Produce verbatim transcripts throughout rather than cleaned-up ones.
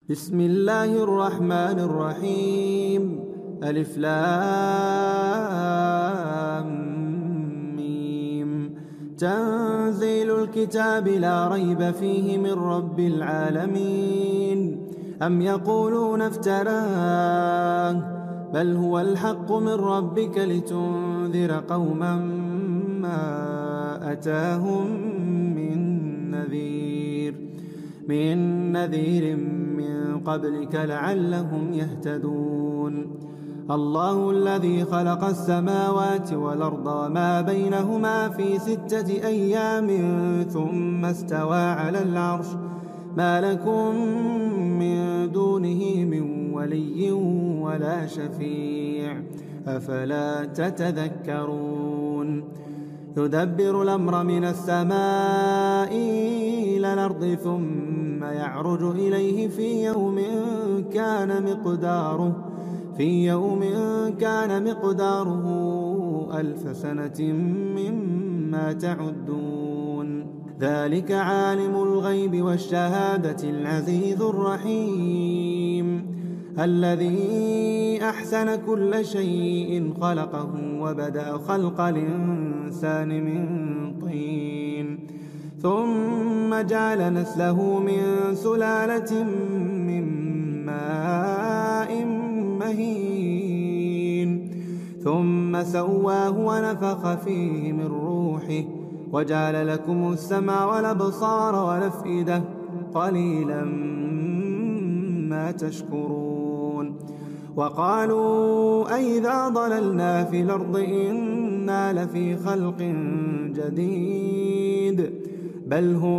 بسم الله الرحمن الرحيم. ألف لام ميم. تنزيل الكتاب لا ريب فيه من رب العالمين. أم يقولون افتراه بل هو الحق من ربك لتنذر قوما ما أتاهم من نذير من نذير من قبلك لعلهم يهتدون. الله الذي خلق السماوات والأرض وما بينهما في ستة أيام ثم استوى على العرش ما لكم من دونه من ولي ولا شفيع أفلا تتذكرون. يدبر الأمر من السماء إلى الأرض ثم يعرج إليه في يوم كان مقداره في يوم كان مقداره ألف سنة مما تعدون. ذلك عالم الغيب والشهادة العزيز الرحيم الذي أحسن كل شيء خلقه وبدأ خلق الإنسان من طين ثم جعل نسله من سلالة من ماء مهين ثم سواه ونفخ فيه من روحه وجعل لكم السمع والأبصار والأفئدة قليلا ما تشكرون. وقالوا أئذا ضللنا في الأرض إنا لفي خلق جديد بل هم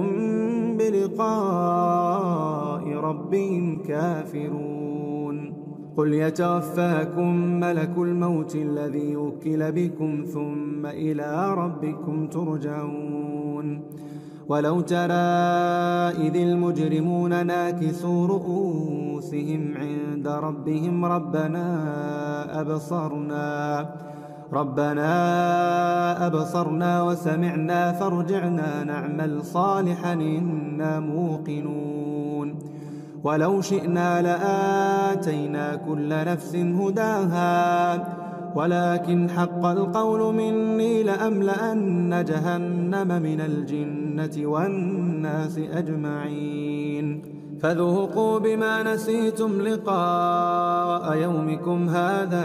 بلقاء ربهم كافرون. قل يتوفاكم ملك الموت الذي وكل بكم ثم إلى ربكم ترجعون. ولو ترى إذ المجرمون ناكسوا رؤوسهم عند ربهم ربنا أبصرنا ربنا أبصرنا وسمعنا فارجعنا نعمل صالحا إنا موقنون. ولو شئنا لآتينا كل نفس هداها ولكن حق القول مني لأملأن جهنم من الجنة والناس أجمعين. فذوقوا بما نسيتم لقاء يومكم هذا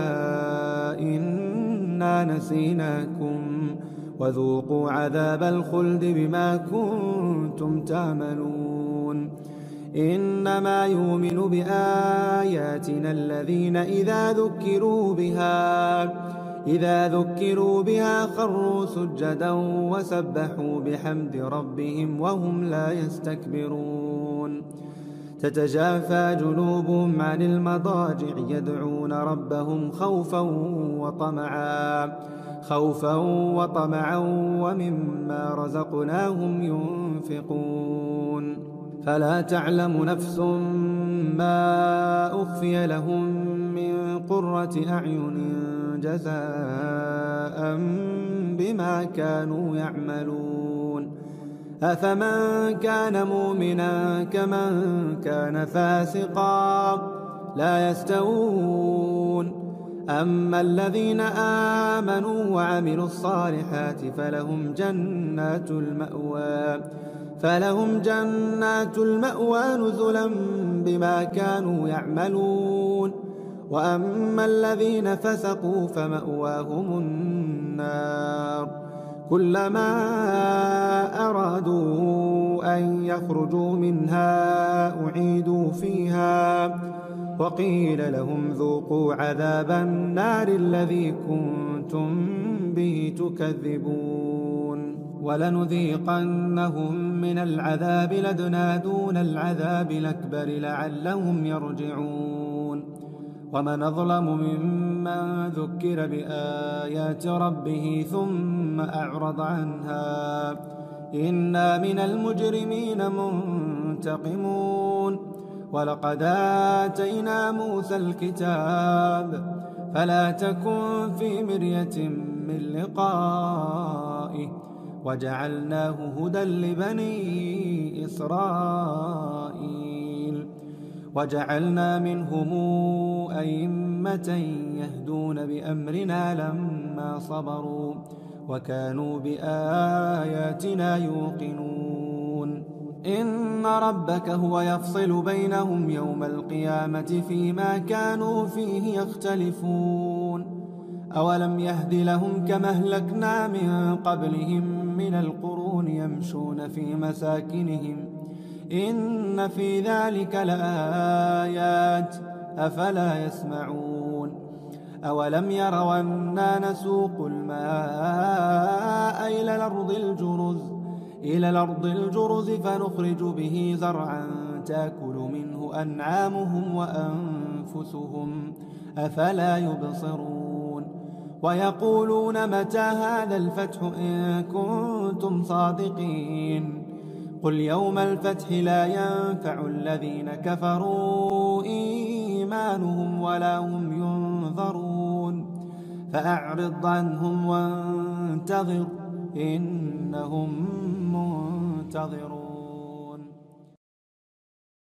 إنا نسيناكم وذوقوا عذاب الخلد بما كنتم تعملون. إنما يؤمن بآياتنا الذين إذا ذكروا بها إذا ذكروا بها خروا سجدا وسبحوا بحمد ربهم وهم لا يستكبرون. تتجافى جنوبهم عن المضاجع يدعون ربهم خوفا وطمعا خوفا وطمعا ومما رزقناهم ينفقون. فلا تعلم نفس ما أخفي لهم من قرة أعين جزاء بما كانوا يعملون. أفمن كان مؤمنا كمن كان فاسقا لا يستوون. أما الذين آمنوا وعملوا الصالحات فلهم جنات المأوى فلهم جنات المأوى نزلا بما كانوا يعملون. وأما الذين فسقوا فمأواهم النار كلما أرادوا أن يخرجوا منها أعيدوا فيها وقيل لهم ذوقوا عذاب النار الذي كنتم به تكذبون. ولنذيقنهم من العذاب لدنا دون العذاب الأكبر لعلهم يرجعون. ومن أظلم ممن ذكر بآيات ربه ثم أعرض عنها إنا من المجرمين منتقمون. ولقد آتينا موسى الكتاب فلا تكن في مرية من لقائه وجعلناه هدى لبني إسرائيل وجعلنا منهم أئمة يهدون بأمرنا لما صبروا وكانوا بآياتنا يوقنون إن ربك هو يفصل بينهم يوم القيامة فيما كانوا فيه يختلفون أولم يهد لهم كما أهلكنا من قبلهم من القرون يمشون في مساكنهم إن في ذلك لآيات أفلا يسمعون أولم يروا أنا نسوق الماء إلى الأرض الجرز إلى الأرض الجرز فنخرج به زرعا تأكل منه أنعامهم وأنفسهم أفلا يبصرون ويقولون متى هذا الفتح إن كنتم صادقين قل يوم الفتح لا ينفع الذين كفروا إيمانهم ولا هم ينظرون فأعرض عنهم وانتظر إنهم منتظرون.